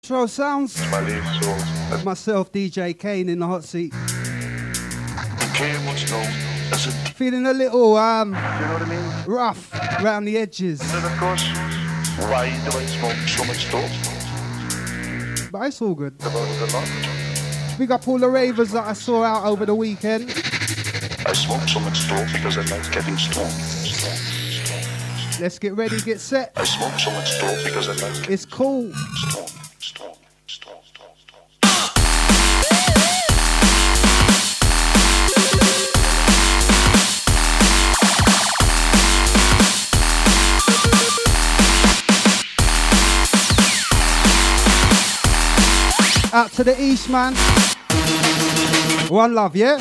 Intro sounds. Myself, DJ Kane, in the hot seat. Feeling a little rough around the edges. And of course, why do I smoke so much dope? But it's all good. About it a lot. Big up all the ravers that I saw out over the weekend. I smoke so much dope because I like getting stoned. Let's get ready, get set. I smoke so much dope because I like It's cool. stoned. Out to the east, man. One love, yeah?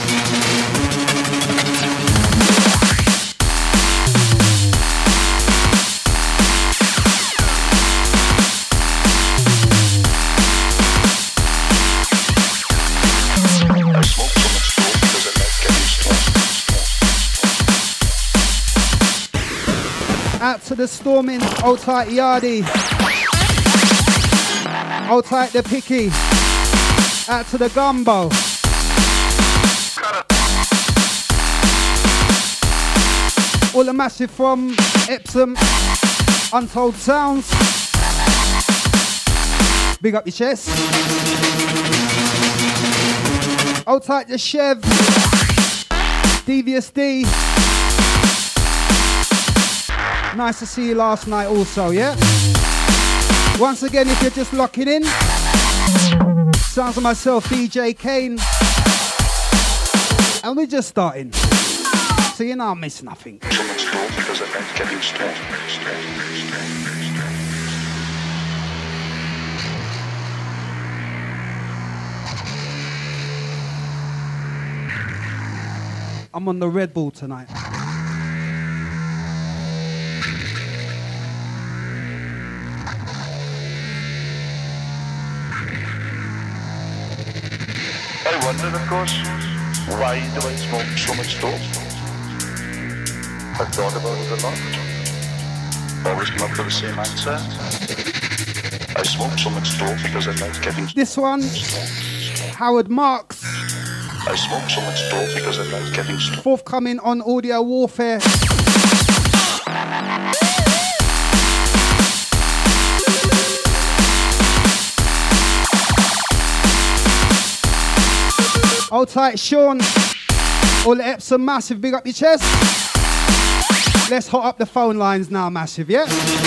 Out to the storming, old tight Yardy. Old tight the Picky. Out to the Gumbo. All the massive from Epsom. Untold Sounds. Big up your chest. Old tight the Chev. Devious D. Nice to see you last night also, yeah? Once again, if you're just locking in, sounds of myself, DJ Kane. And we're just starting. So you know I miss nothing. So much dope because I like getting stoned. I'm on the Red Bull tonight. I wonder, of course, why do I smoke so much dope? I've thought about it a lot. Always come up with the same answer. I smoke so much dope because I like getting This one, Howard Marks, I smoke so much dope because I like getting stoned. forthcoming on Audio Warfare. Hold tight, Sean. All the Epsom massive, big up your chest. Let's hot up the phone lines now, massive, yeah?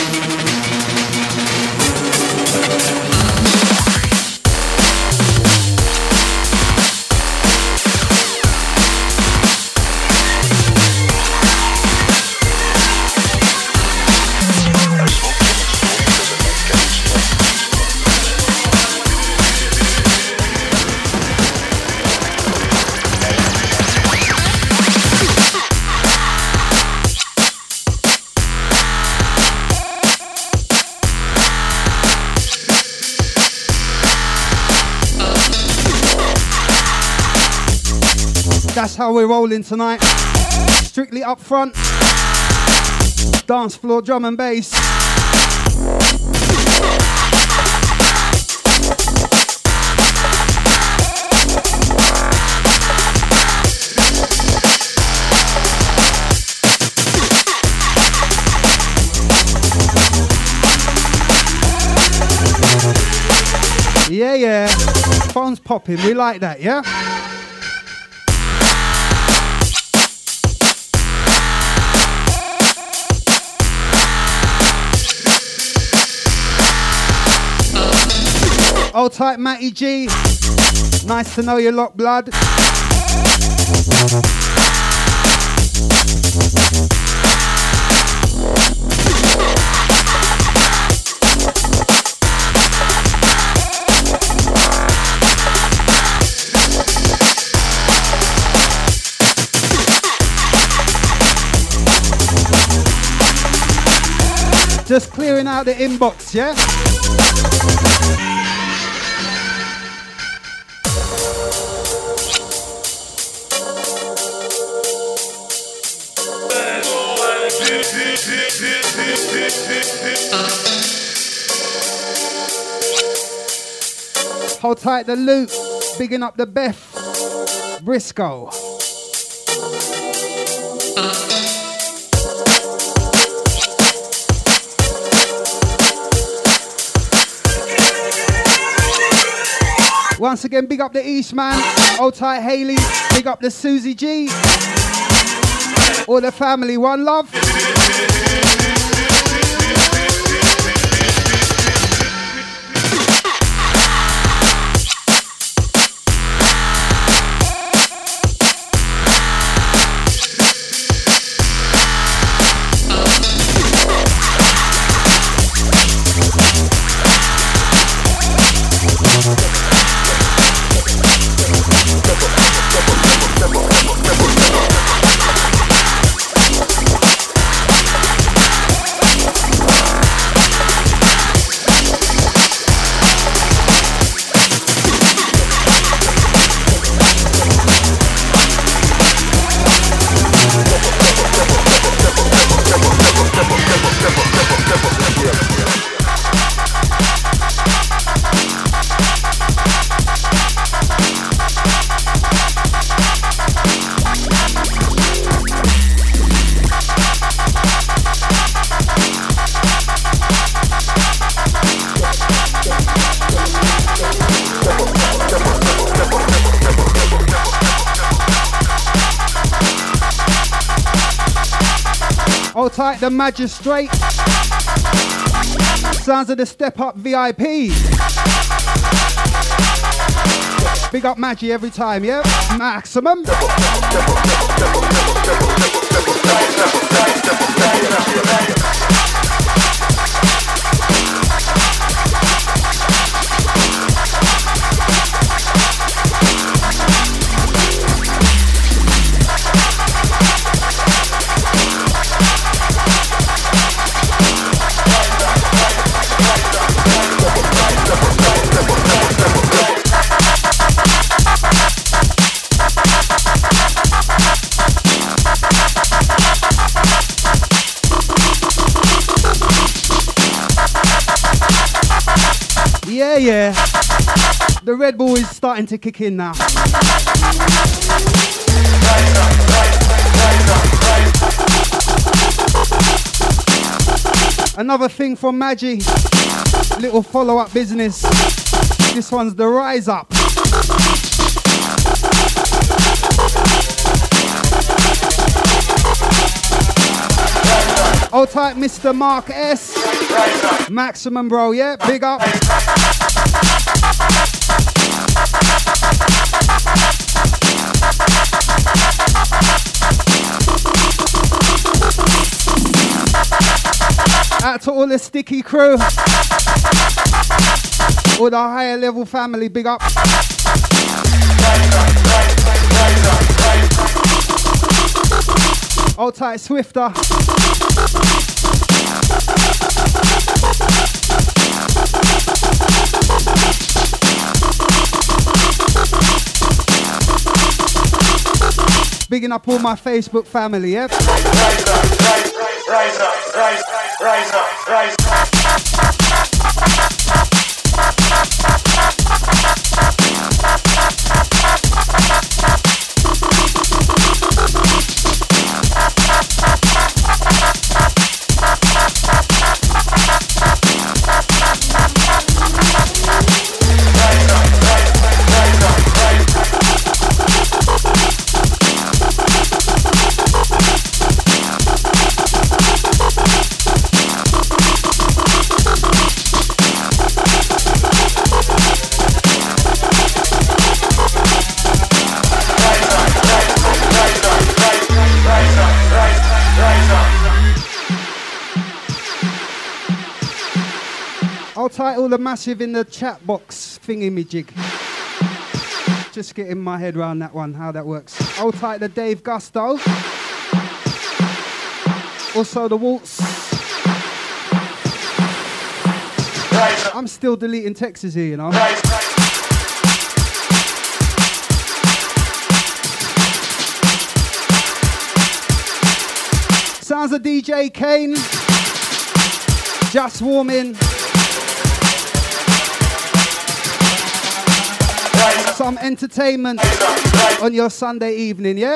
That's how we're rolling tonight. Strictly up front. Dance floor, drum and bass. Yeah, yeah. Phone's popping. We like that, yeah? Old tight Matty G. Nice to know you lot, blood. Just clearing out the inbox, yeah? Hold tight the loop. Bigging up the Beth. Briscoe. Once again, big up the Eastman. Hold tight Haley. Big up the Susie G. All the family. One love. Hold tight the Magistrate. Sounds of the Step Up VIP. Big up Maggie every time, yeah? Maximum. Yeah. The Red Bull is starting to kick in now. Another thing from Maggie. Little follow-up business. This one's the Rise Up. Hold tight, Mr. Mark S. Maximum, bro, yeah? Big up. Out to all the Sticky crew. All the higher level family, big up. Hold tight, Swifter. Bigging up all my Facebook family, yeah? Rise up. I'll title the massive in the chat box thingy-me-jig. Just getting my head around that one, how that works. I'll title the Dave Gusto. Also the Waltz. I'm still deleting texts here, you know. Sounds of DJ Kane. Just warming. some entertainment on your Sunday evening, yeah?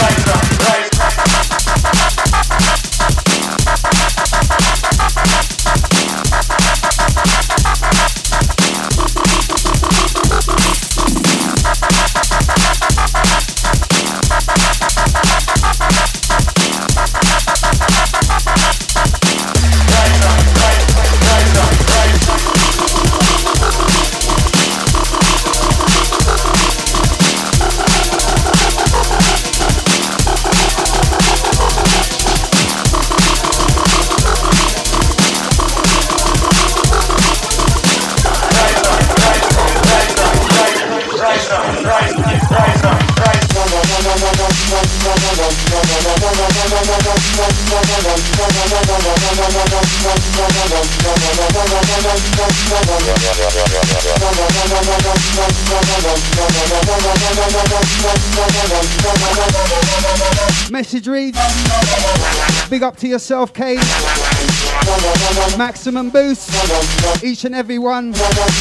Message reads, big up to yourself, Kane. Maximum boost, each and every one.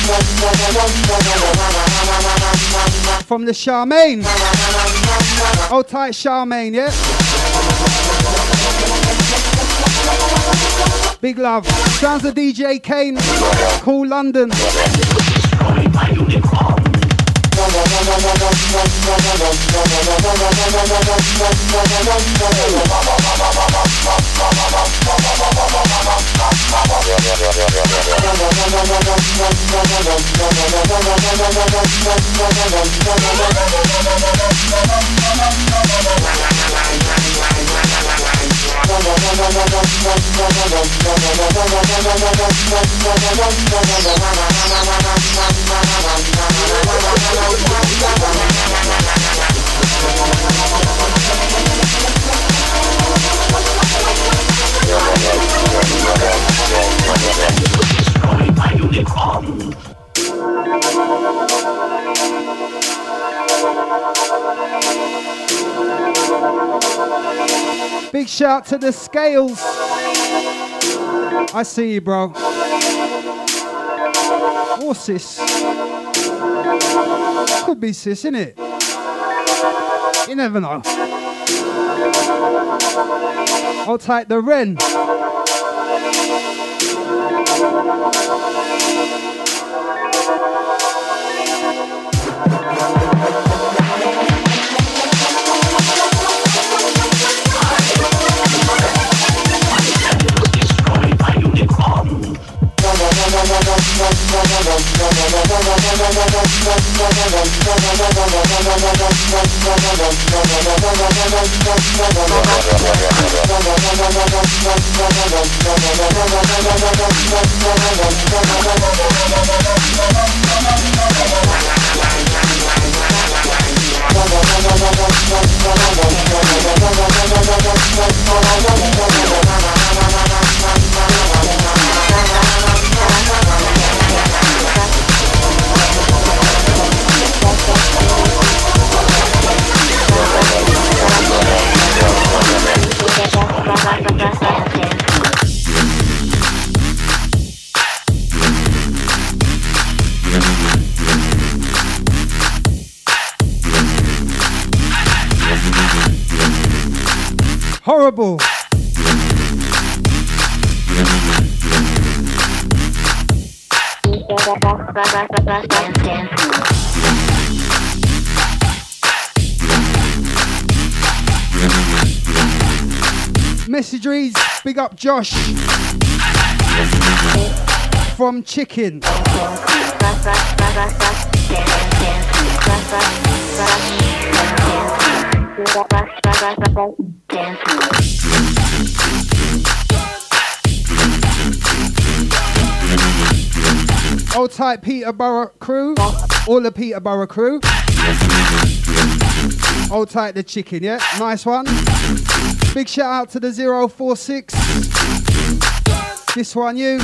From the Charmaine. Hold tight, Charmaine, yeah? Big love. Sounds of DJ Kane. Cool London. Big shout to the Scales. I see you, bro. Or sis. Could be sis, innit? You never know. I'll take the Ren. Horrible. Message reads, big up Josh from Chicken. Old tight Peterborough crew, all the Peterborough crew. Old tight the Chicken, yeah? Nice one. Big shout out to the 046. This one, you.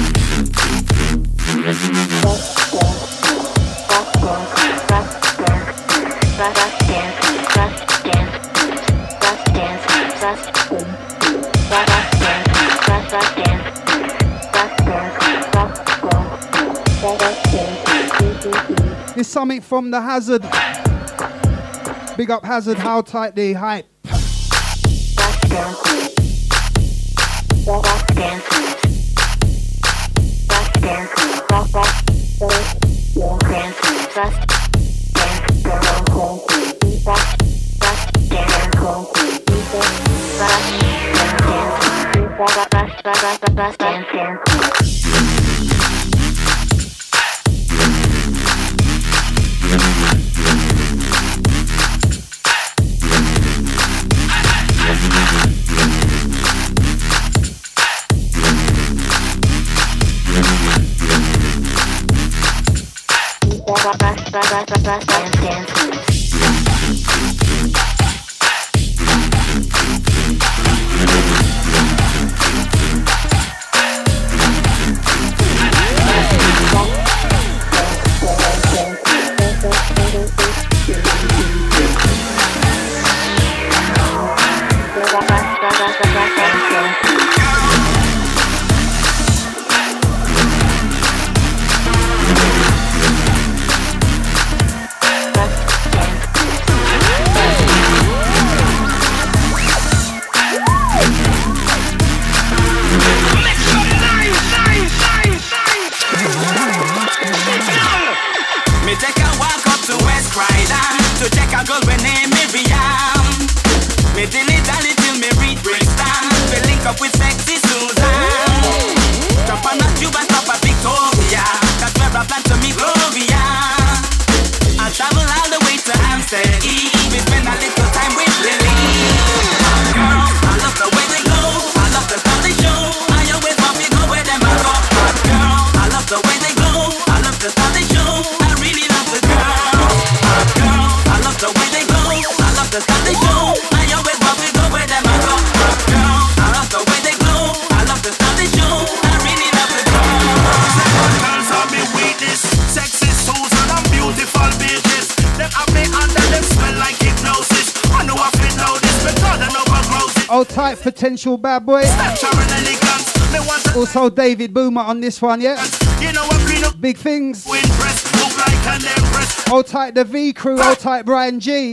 This something from the Hazard. Big up Hazard, how tight the hype. Potential bad boy. Also David Boomer on this one, yeah? Big things. Hold tight the V crew, hold tight Brian G.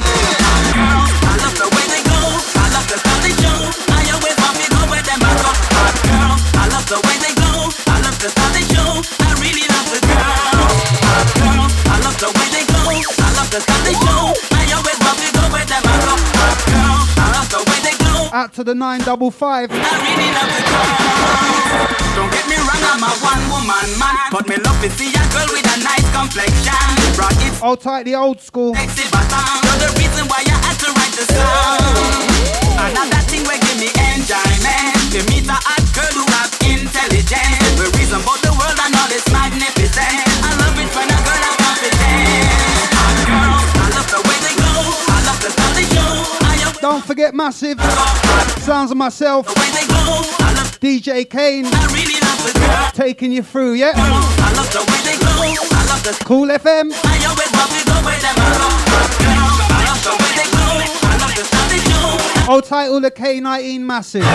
Out to the 955. I really love the girl. Don't get me wrong, I'm a one-woman man, but me love to see a girl with a nice complexion. Rock it. Hold tight the old school. Sexy bottom. You're the reason why I had to write the song. Another thing will give me enjoyment. To meet a hot girl who have intelligence. The reason about the world and all is magnificent. I love it when a girl has confidence. Hot girl, I love the way they go. I love the style they show. Don't forget Massive. Sounds of myself. DJ Kane. Really love the girl. Taking you through, yeah? I love the way they go. I love the Cool FM. I always love to go where them go. I love the way they go. I love the style they show. Old title the K19 Massive.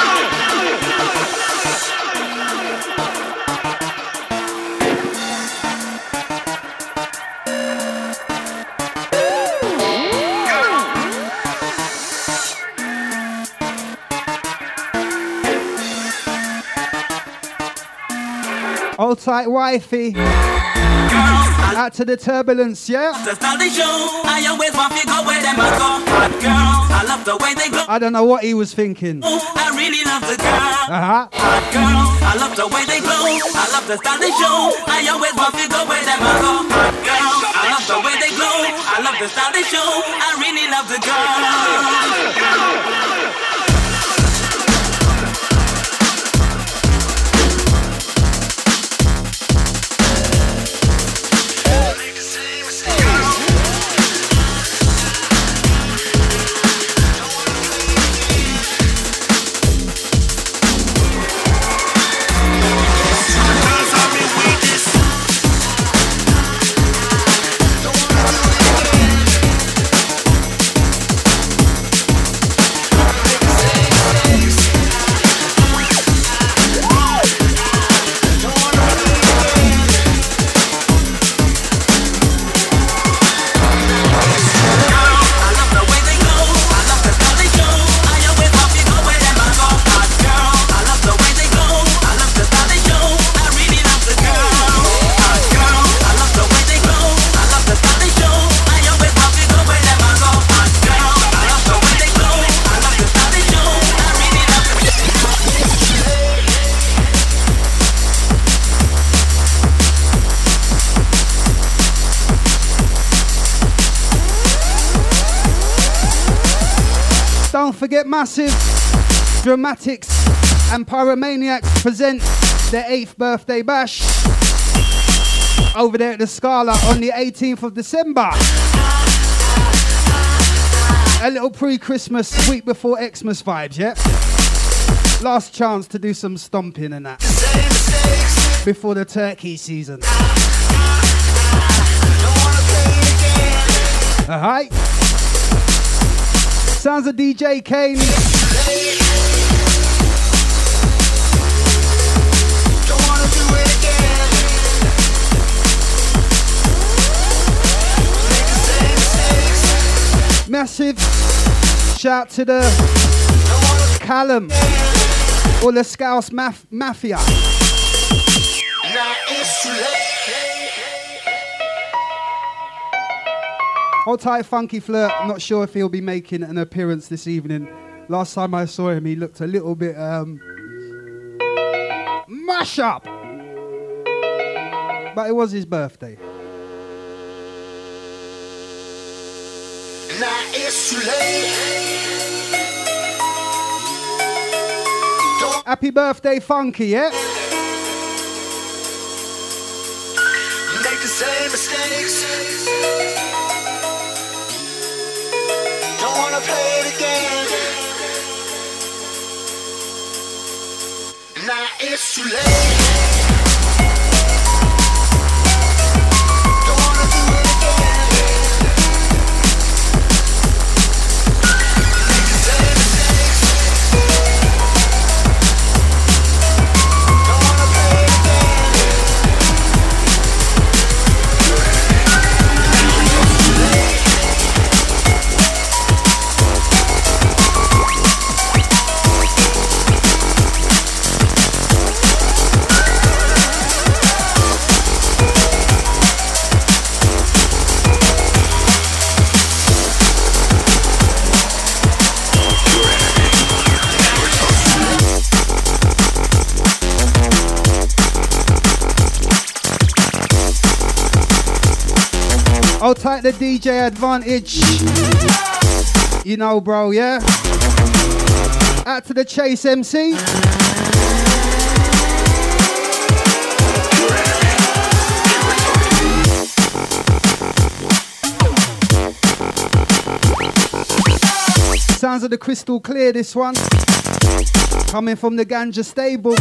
Hold tight wifey. Out to the turbulence, yeah? The style they show. I always want to go where them go. Hot girl, I love the way they go. I don't know what he was thinking. I really love the girl. Uh-huh. Hot girl, I love the way they glow. I love the style they show. I always want to go where them go. Hot girl, I love the way they glow. I love the style they show. I really love the girl. Don't forget Massive, Dramatics and Pyromaniacs present their 8th birthday bash over there at the Scala on the 18th of December. A little pre-Christmas, week before Xmas vibes, yeah? Last chance to do some stomping and that before the turkey season. Alright. Sounds of DJ Kane. Massive shout to the Callum or the Scouse Mafia. Hold tight, Funky Flirt. I'm not sure if he'll be making an appearance this evening. Last time I saw him, he looked a little bit mash up. But it was his birthday. Now it's too late. Happy birthday, Funky, yeah? Make the same mistakes. Don't wanna play it again. Now it's too late. I'll take the DJ Advantage. You know, bro, yeah? Out to the Chase MC. Sounds of the Crystal Clear, this one. Coming from the Ganja stable.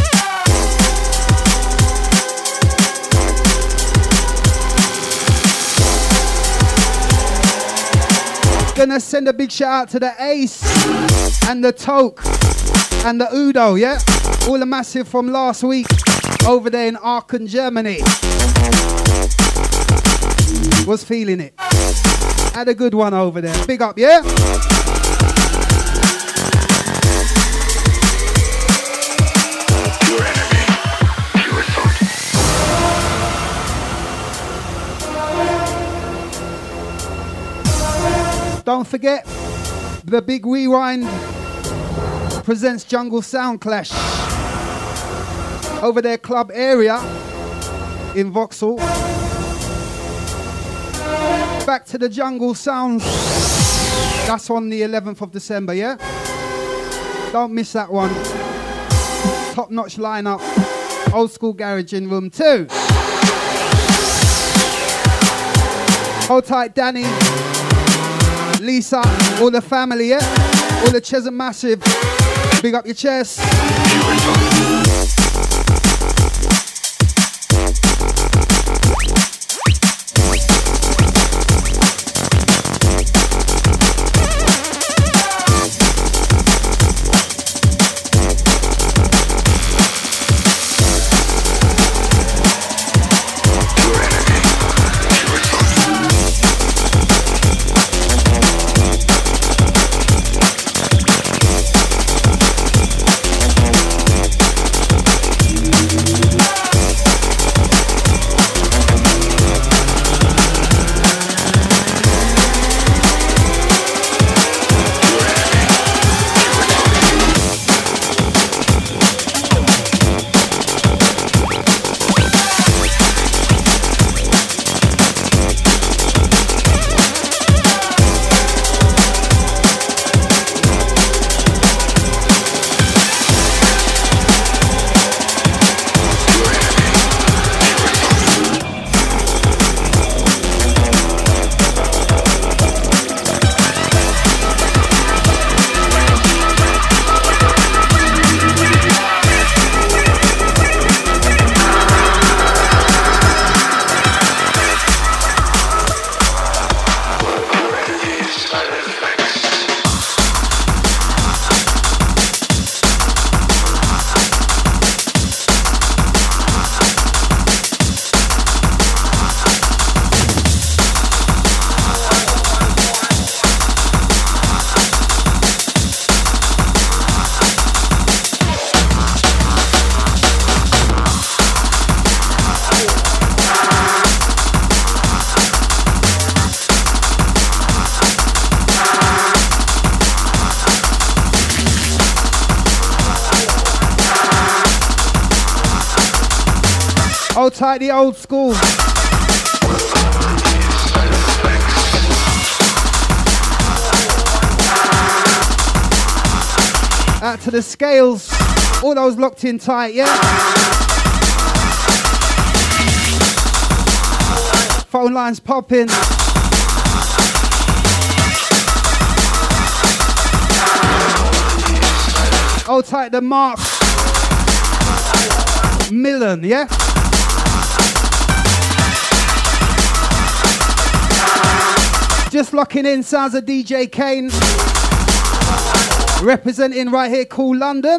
Gonna send a big shout out to the Ace and the Toke and the Udo, yeah? All the Massive from last week over there in Aachen, Germany. Was feeling it. Had a good one over there. Big up, yeah? Don't forget, the Big Rewind presents Jungle Sound Clash over their club area in Vauxhall. Back to the Jungle Sounds. That's on the 11th of December, yeah? Don't miss that one. Top-notch lineup. Old school garage in room 2. Hold tight, Danny. Lisa, all the family, yeah? All the Cheshunt Massive. Big up your chest. Hold tight the old school. Out to the scales. All those locked in tight, yeah? Phone lines popping. Hold tight the Mark Millen, yeah? Just locking in sounds of DJ Kane. Representing right here, Cool London.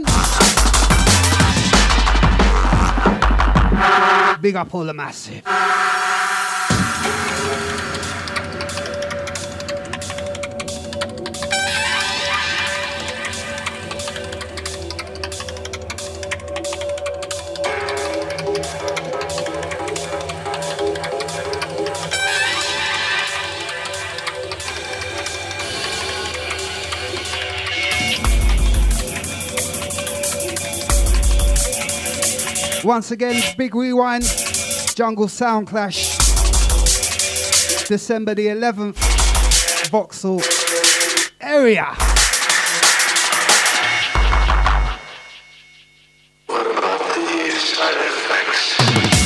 Big up all the massive. Once again, big rewind, Jungle Sound Clash, December the 11th, Vauxhall area. What about the side effects?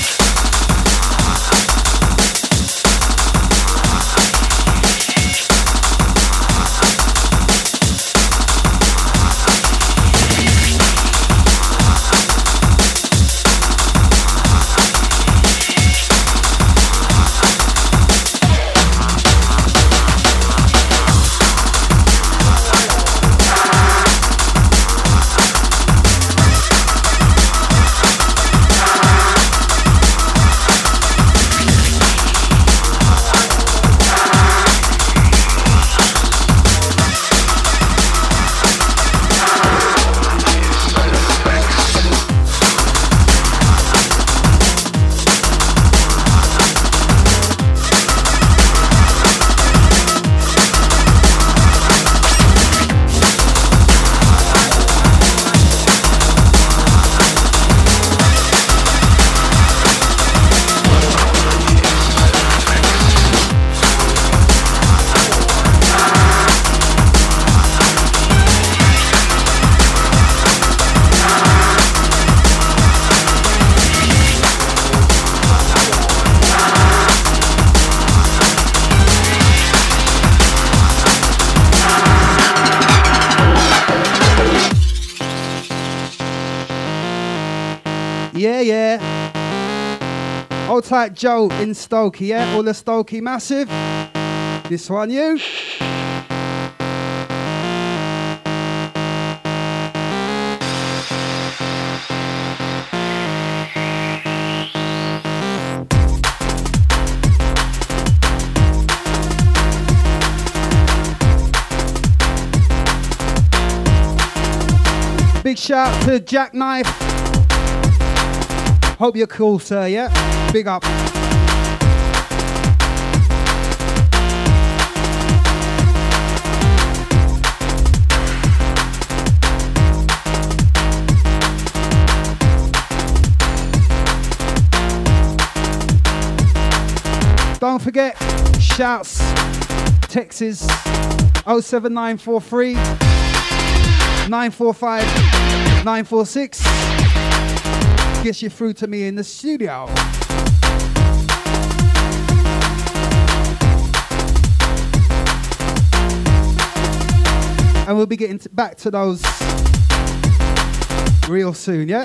Yeah. Hold tight Joe in Stokey, yeah? All the Stokey massive. This one, you. Big shout to Jackknife. Hope you're cool, sir, yeah? Big up. Don't forget, shouts, Texas 07943 945 946. Gets you through to me in the studio. And we'll be getting back to those real soon, yeah?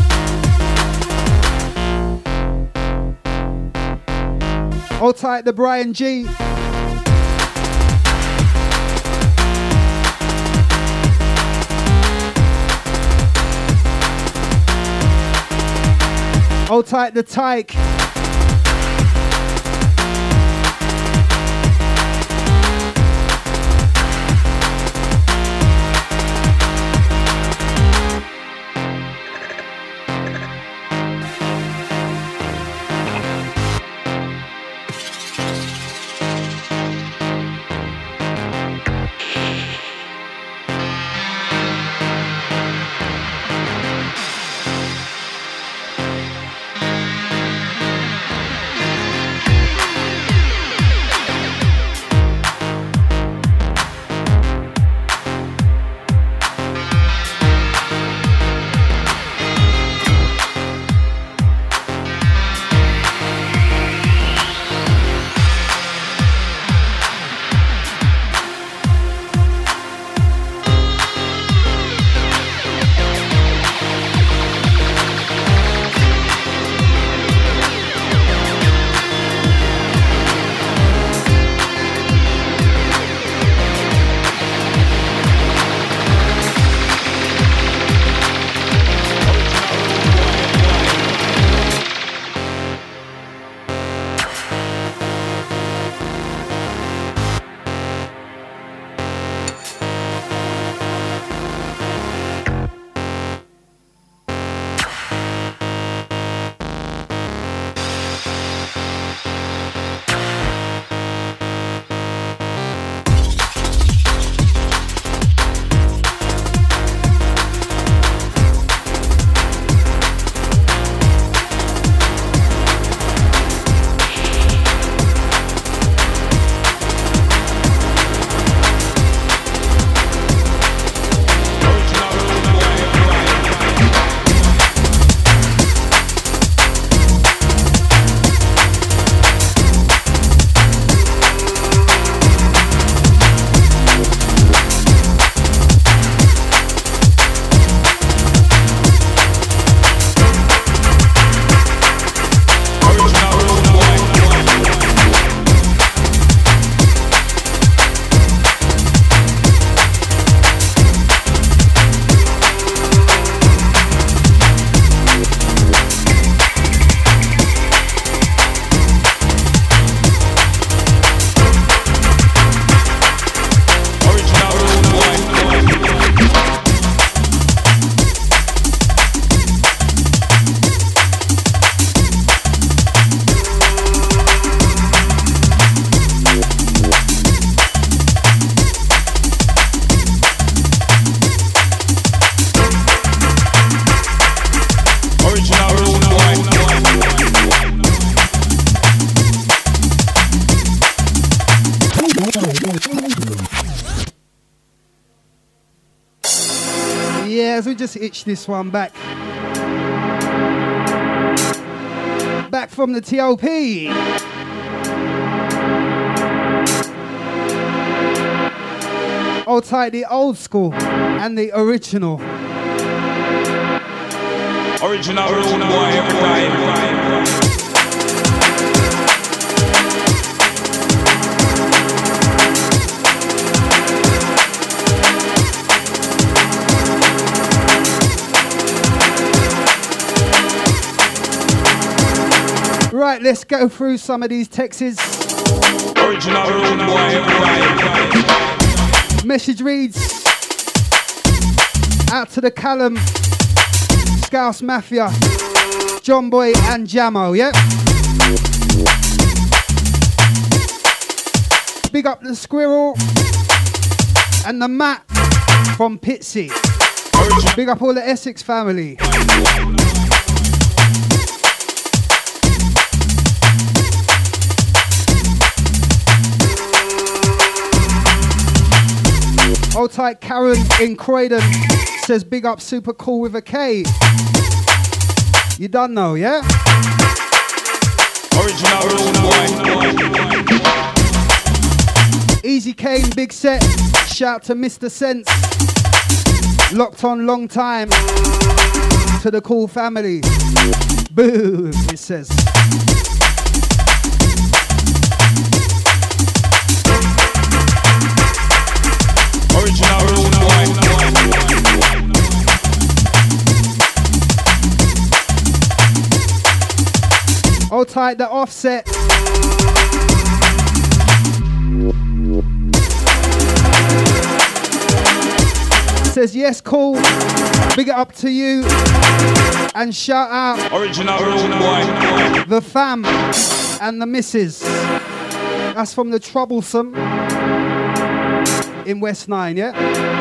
Hold tight the Brian G. Hold tight the Tyke. as we just itch this one back. Back from the TOP. Hold tight, the old school and the original. Original rude boy every time. Right, let's go through some of these texts. Original rude boy every time. Message reads, out to the Callum, Scouse Mafia, John Boy and Jamo, yeah? Big up the Squirrel and the Matt from Pitsy. Big up all the Essex family. Hold tight, Karen in Croydon says big up Super Cool with a K. You done know, yeah? Original rude boy. Easy Kane, big set. Shout to Mr. Sense. Locked on long time. To the Cool family. Boom, it says. Original rude boy. Hold tight, the Offset. Says yes, cool. Big it up to you. And shout out Original rude boy. the fam and the missus. That's from the Troublesome in West 9, yeah?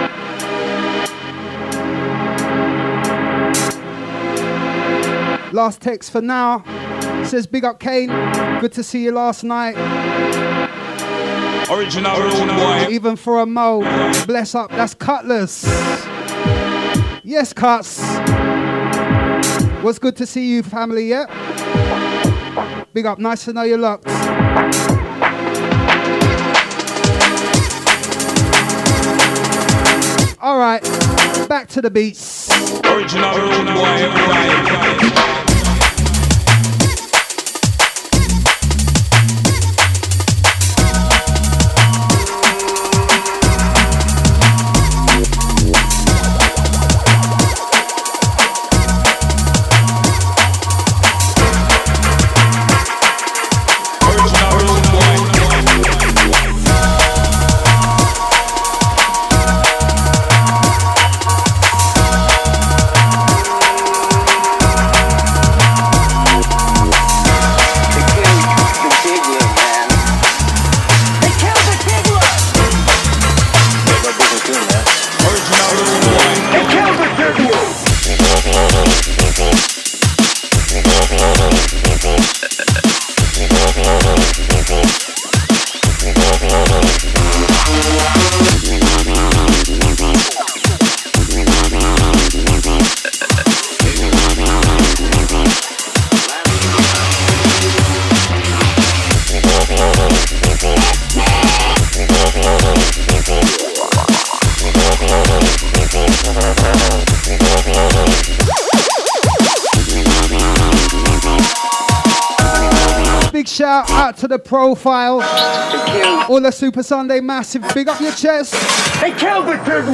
Last text for now. Says big up Kane. Good to see you last night. Original rude boy. Even for a Mo. Bless up. That's Cutlass. Yes, Cuts. Was good to see you, family, yeah? Big up. Nice to know you're locked. All right, back to the beats. Original rude boy. Shout out to the profile. All the Super Sunday massive. Big up your chest. They killed the Kid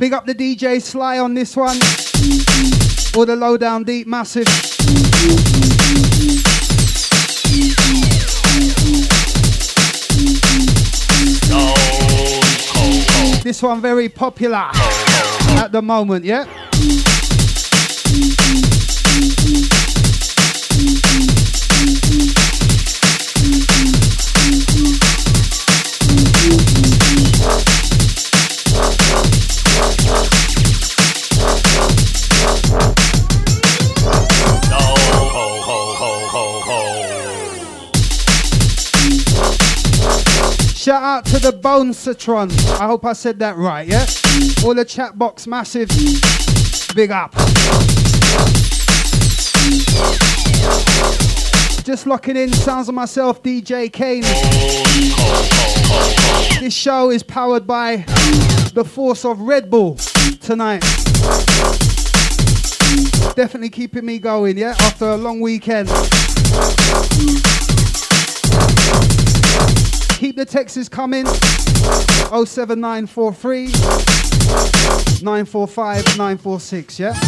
Big up the DJ Sly on this one. Or the Low Down Deep Massive. This one very popular at the moment, yeah? Shout out to the Bone Citron. I hope I said that right, yeah? All the chat box massive. Big up. Just locking in sounds of myself, DJ Kane. This show is powered by the force of Red Bull tonight. Definitely keeping me going, yeah? After a long weekend. Keep the texts coming. 07943 945 946, yeah?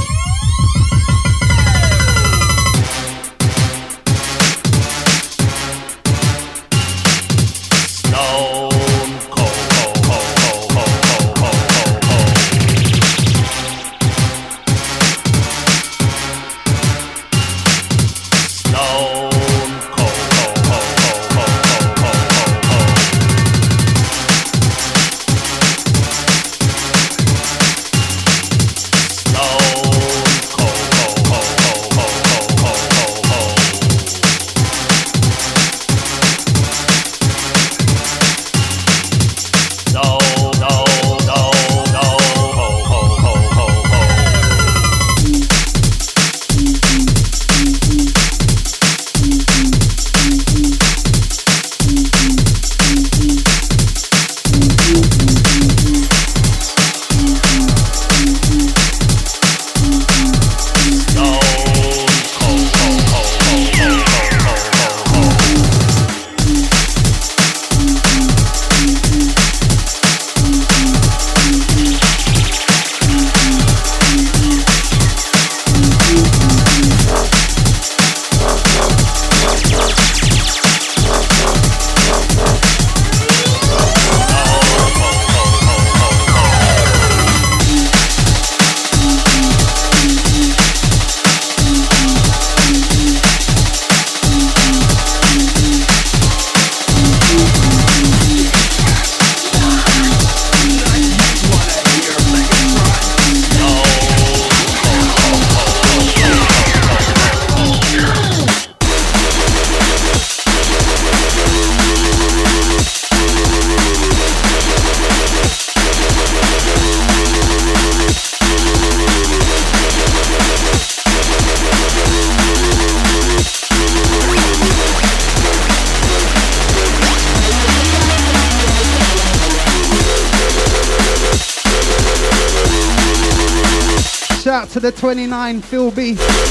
Shout out to the 29 Phil B.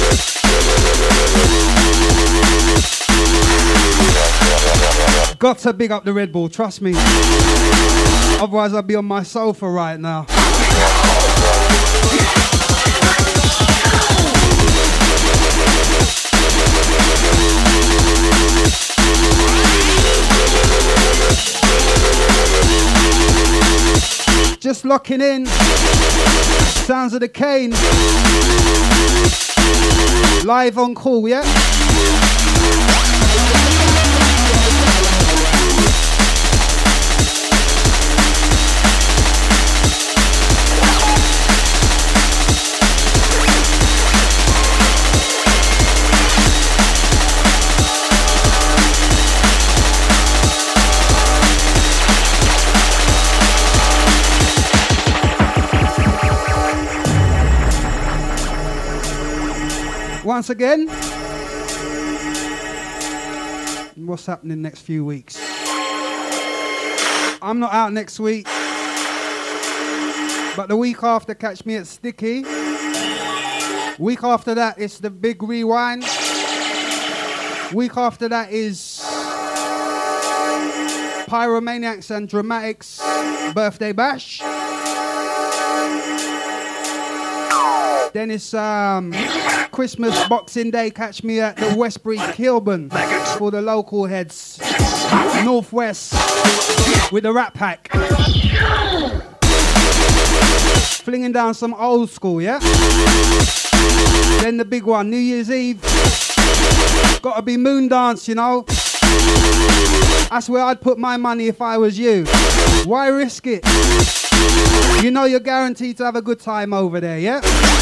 Got to big up the Red Bull, trust me. Otherwise I'd be on my sofa right now. Just locking in. Sounds of the Cane. Live on call, yeah? Once again, what's happening next few weeks? I'm not out next week, but the week after, catch me at Sticky. Week after that, it's the Big Rewind. Week after that is Pyromaniacs and Dramatics Birthday Bash. Then it's Christmas, Boxing Day. Catch me at the Westbury Kilburn for the local heads. Northwest with the Rat Pack. Flinging down some old school, yeah? Then the big one, New Year's Eve. Gotta be Moon Dance, you know? That's where I'd put my money if I was you. Why risk it? You know you're guaranteed to have a good time over there, yeah?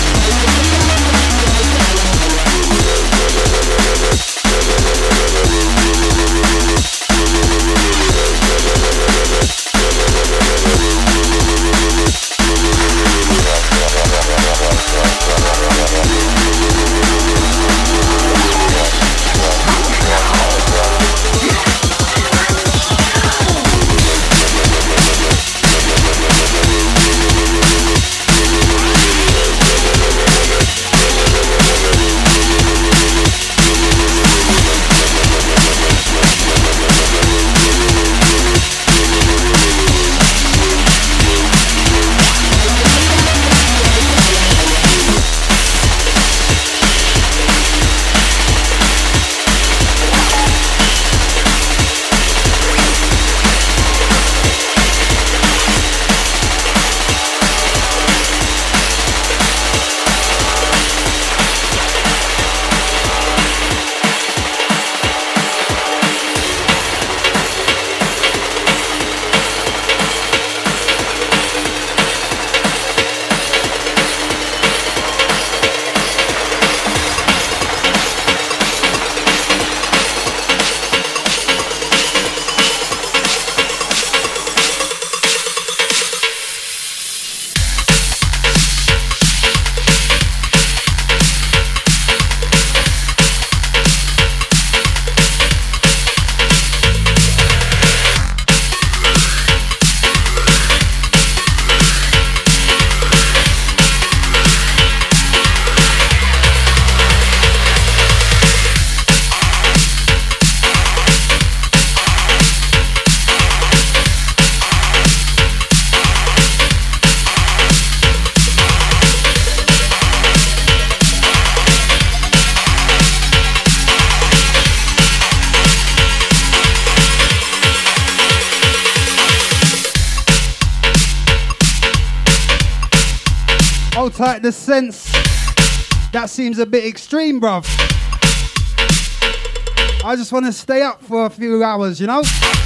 Hold tight, the sense. That seems a bit extreme, bruv. I just want to stay up for a few hours, you know?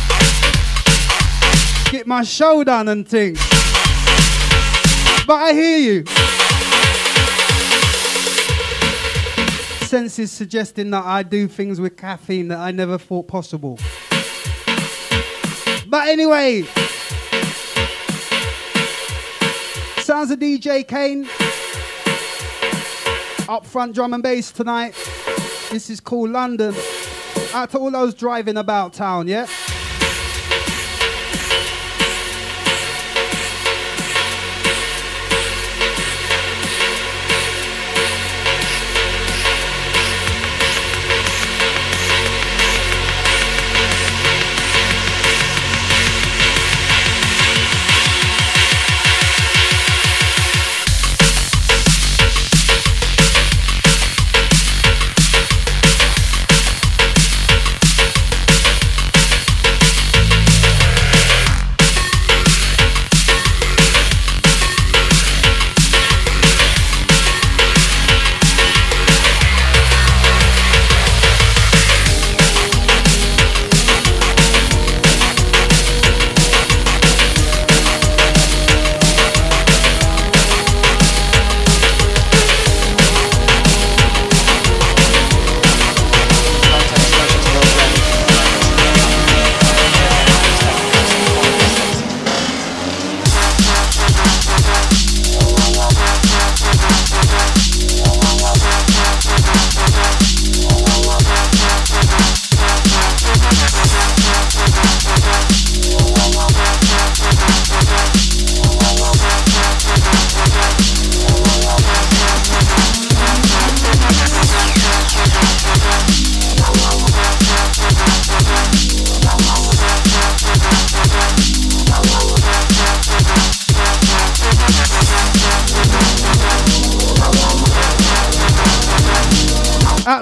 Get my show done and things. But I hear you. Sense is suggesting that I do things with caffeine that I never thought possible. But anyway, sounds of DJ Kane. Up front drum and bass tonight. This is called London. Out to all those driving about town, yeah?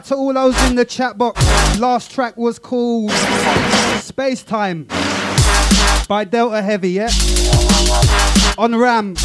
out to all those in the chat box. Last track was called Space Time by Delta Heavy, yeah? On Ram.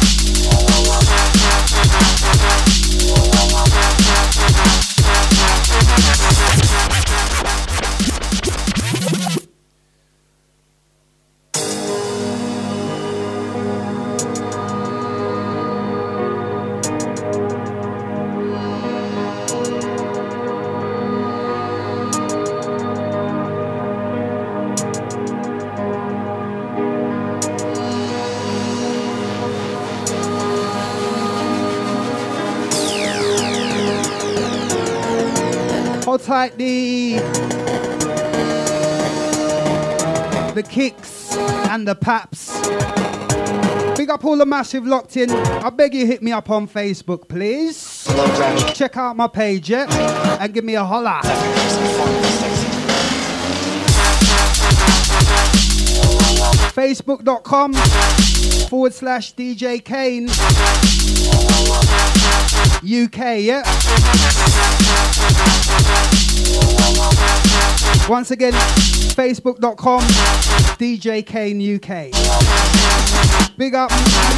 Hold tight the kicks and the paps. Big up all the massive locked in. I beg you hit me up on Facebook, please. Check out my page, yeah? And give me a holler. Facebook.com/DJ Kane UK, yeah? Once again, Facebook.com DJ Kane UK. Big up.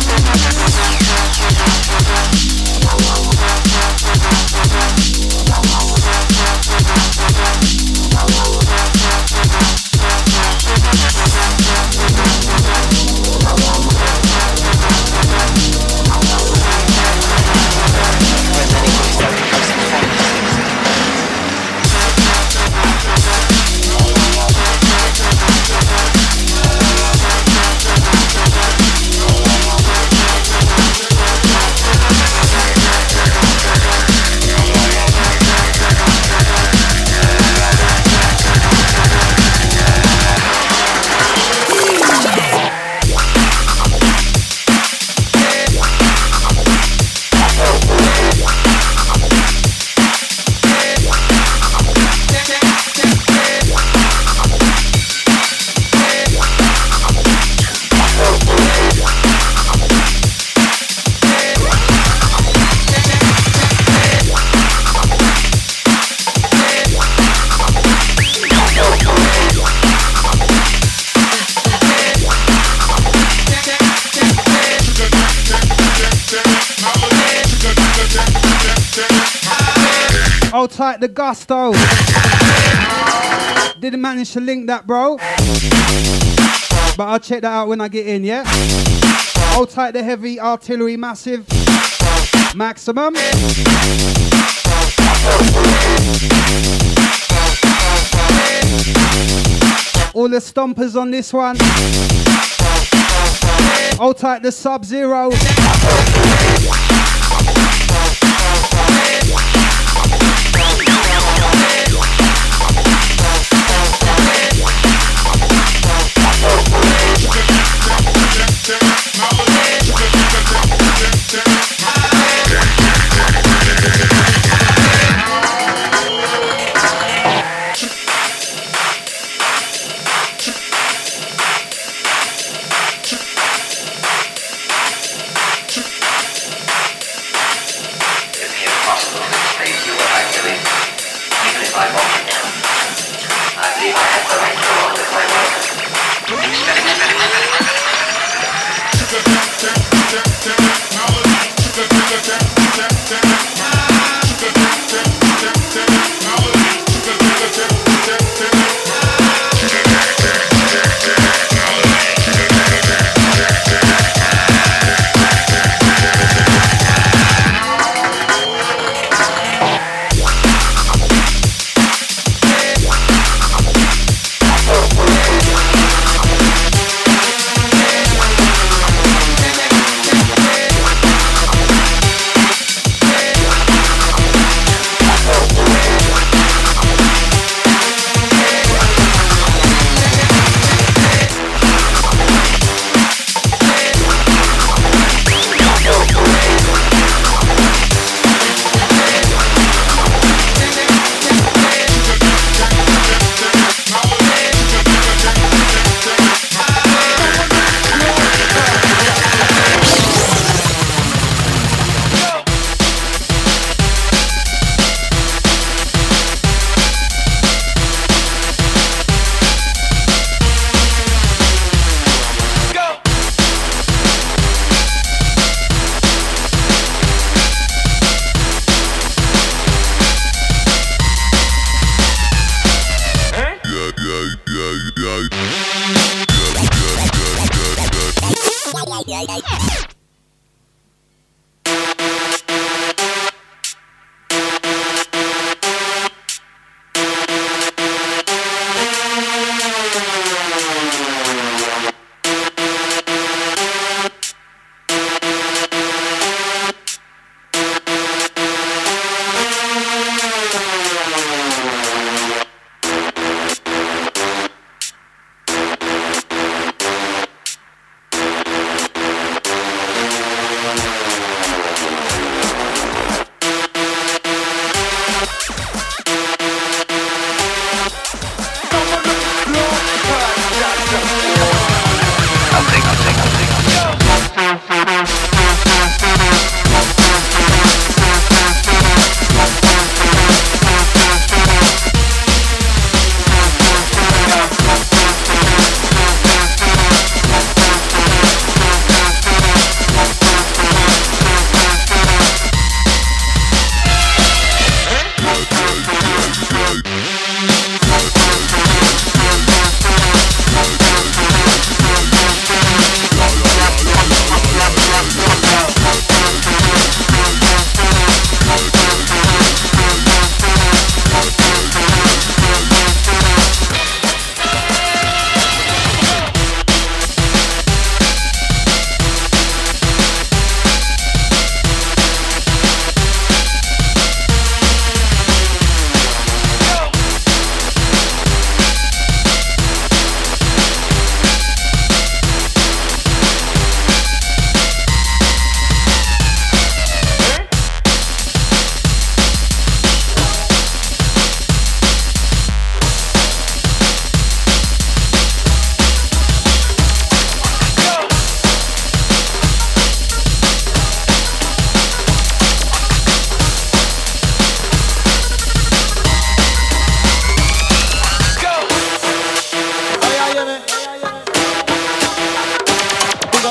Hold tight the Gusto. Didn't manage to link that, bro. But I'll check that out when I get in, yeah? Hold tight the Heavy Artillery Massive. Maximum. All the stompers on this one. Hold tight the Sub-Zero.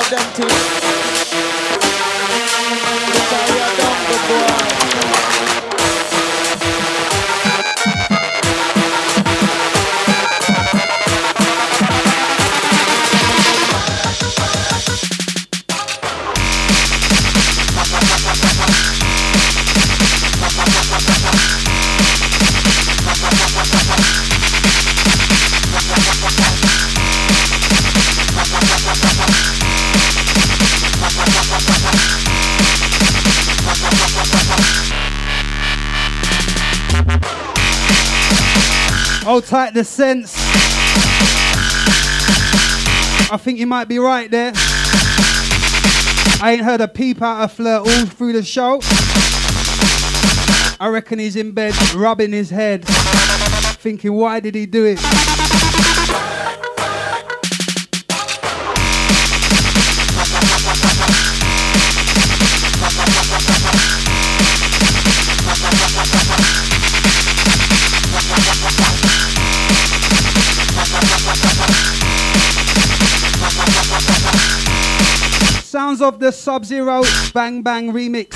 love them things. Because we are dumb, good boy. Hold tight the sense. I think you might be right there. I ain't heard a peep out of Flirt all through the show. I reckon he's in bed rubbing his head, thinking why did he do it? Sounds of the Sub-Zero Bang Bang remix.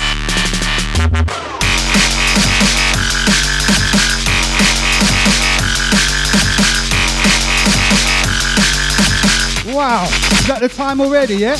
Wow, is that the time already, yeah?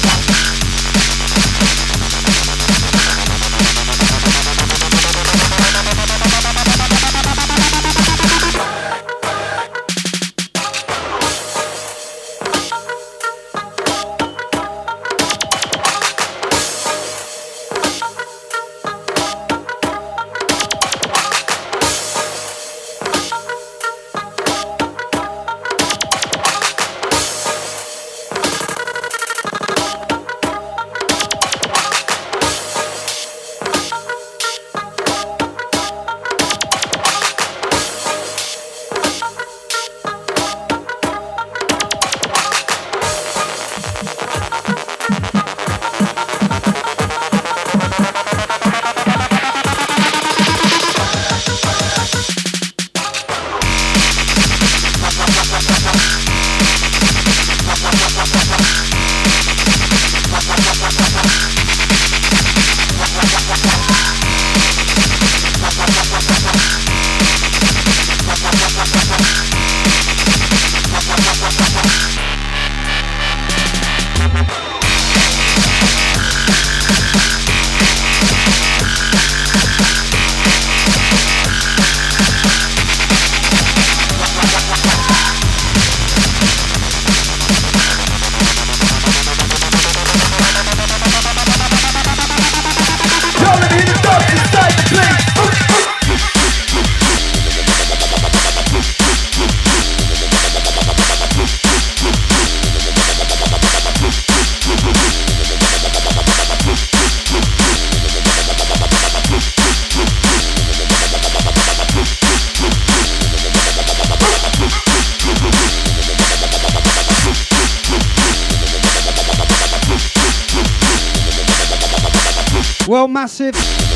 Well, massive.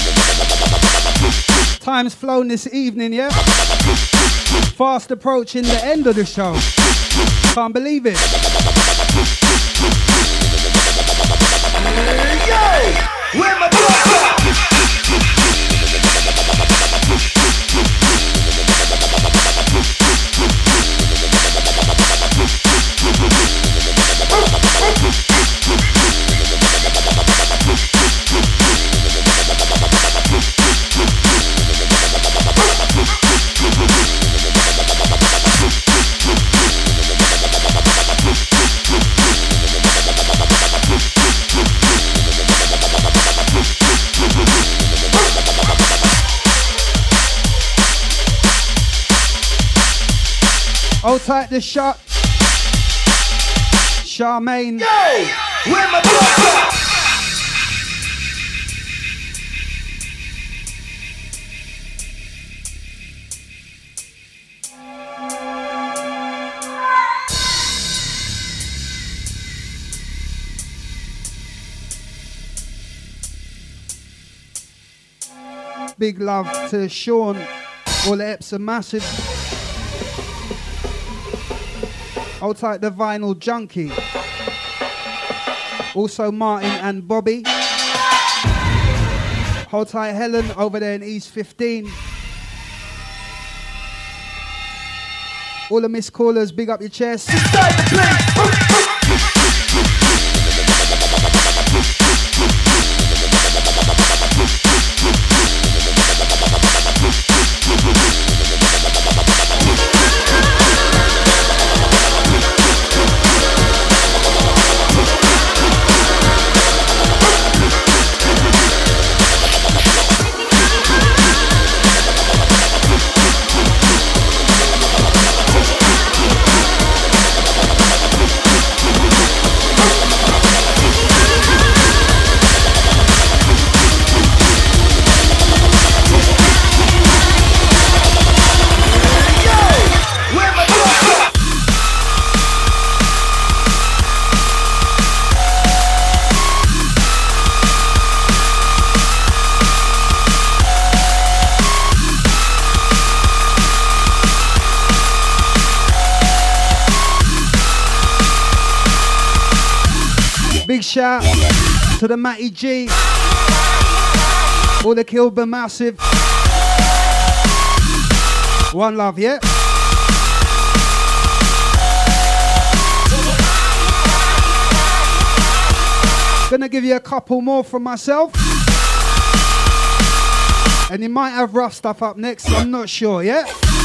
Time's flown this evening, yeah? Fast approaching the end of the show. Can't believe it. Yo! Where my brother? Hold tight the shot. Charmaine. Yo! Where my brother? Big love to Sean. All the eps are massive. Hold tight the vinyl junkie. Also Martin and Bobby. Hold tight, Helen, over there in East 15. All the missed callers, big up your chest. Big shout to the Matty G, all the Kilburn Massive. One love, yeah? Gonna give you a couple more from myself. And you might have rough stuff up next, I'm not sure, yeah?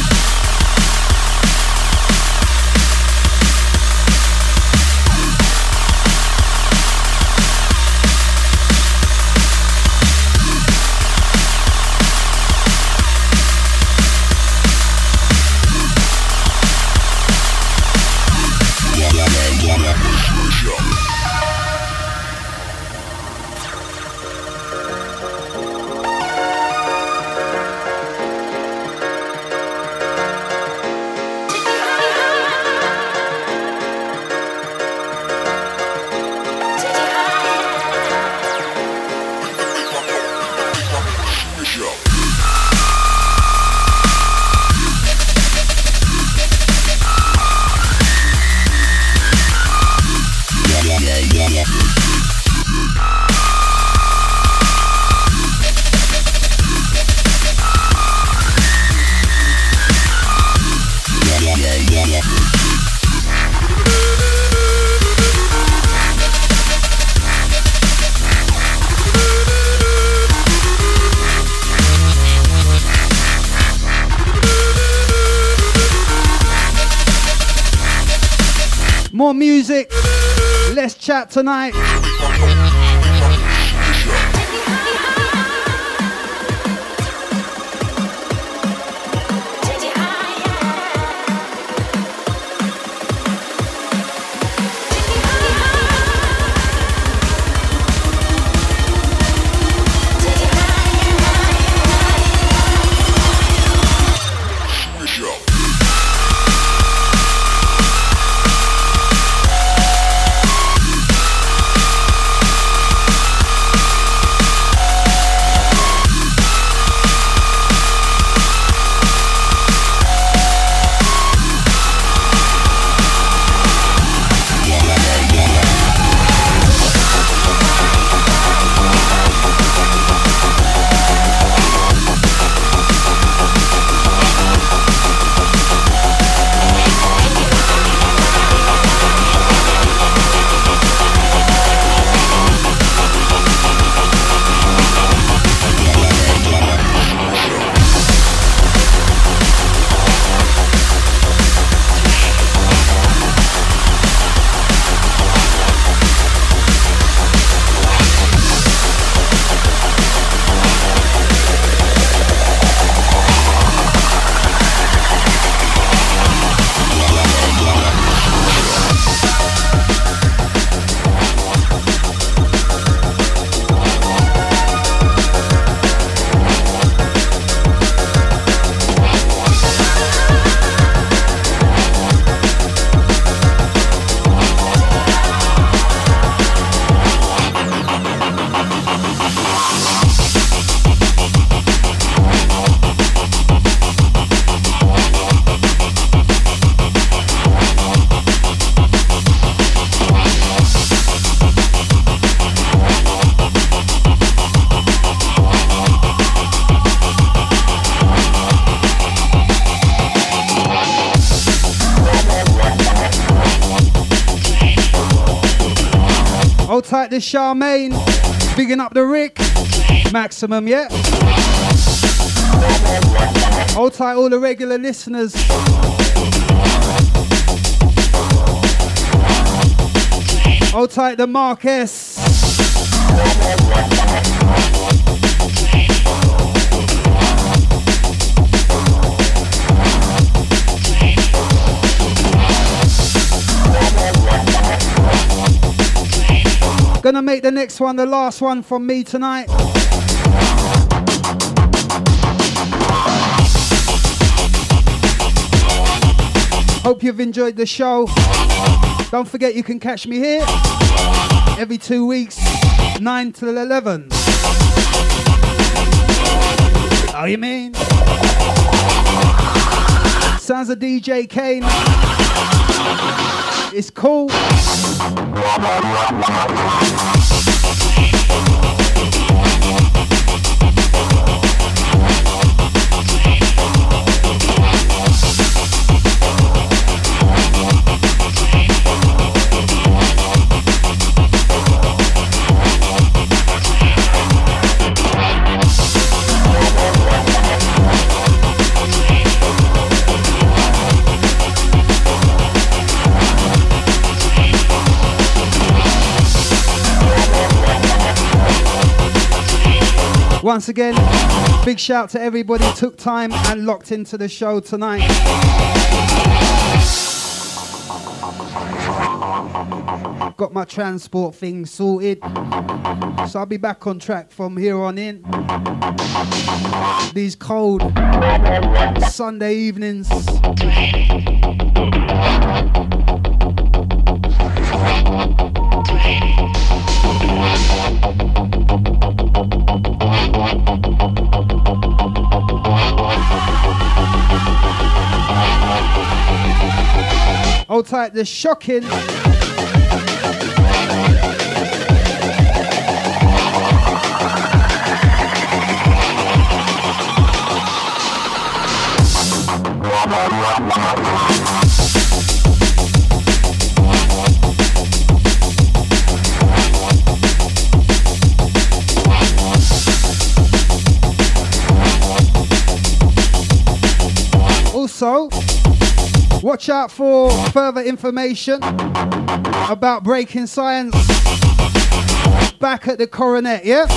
More music, less chat tonight. Hold tight this Charmaine. Bigging up the Rick. Maximum, yeah? Hold tight all the regular listeners. Hold tight the Marcus. Gonna make the next one the last one from me tonight. Hope you've enjoyed the show. Don't forget you can catch me here every 2 weeks, 9 till 11. Oh, you mean? Sounds of DJ Kane. It's cool. Once again, big shout to everybody who took time and locked into the show tonight. Got my transport thing sorted, so I'll be back on track from here on in. These cold Sunday evenings. Hold tight, the shocking. Also, watch out for further information about Breaking Science back at the Coronet, yeah?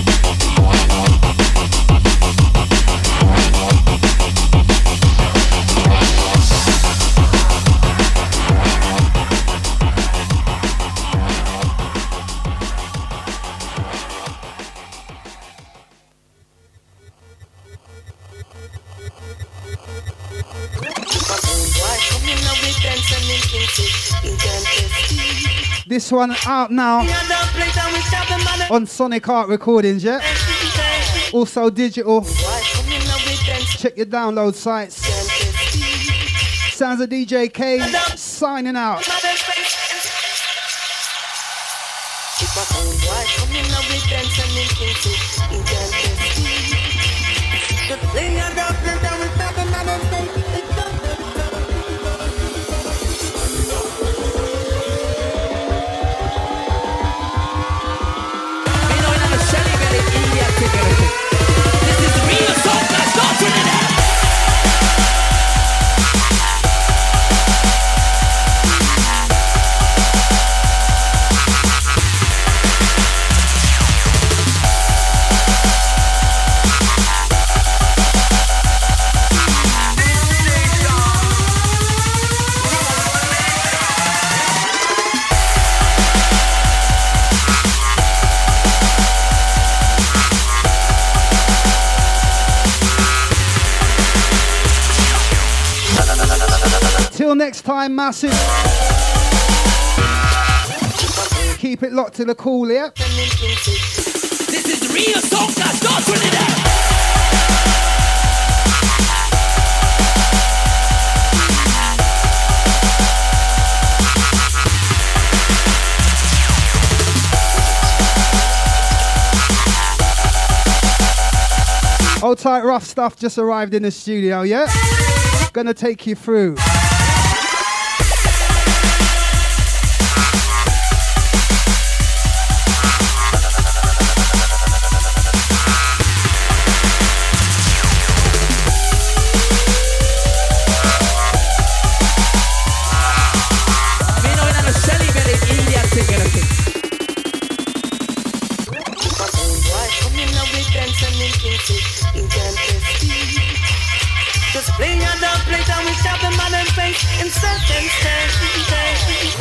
This one out now on Sonic Art Recordings, yeah? Also digital. Check your download sites. Sounds of DJ K signing out. Till next time, massive. Keep it locked to the cool, yeah? This is real soca, start Trinidad. Hold tight, Rough Stuff just arrived in the studio, yeah? Gonna take you through. thinks he can test me. Just play your dog plate and we stab them on them face in certain states.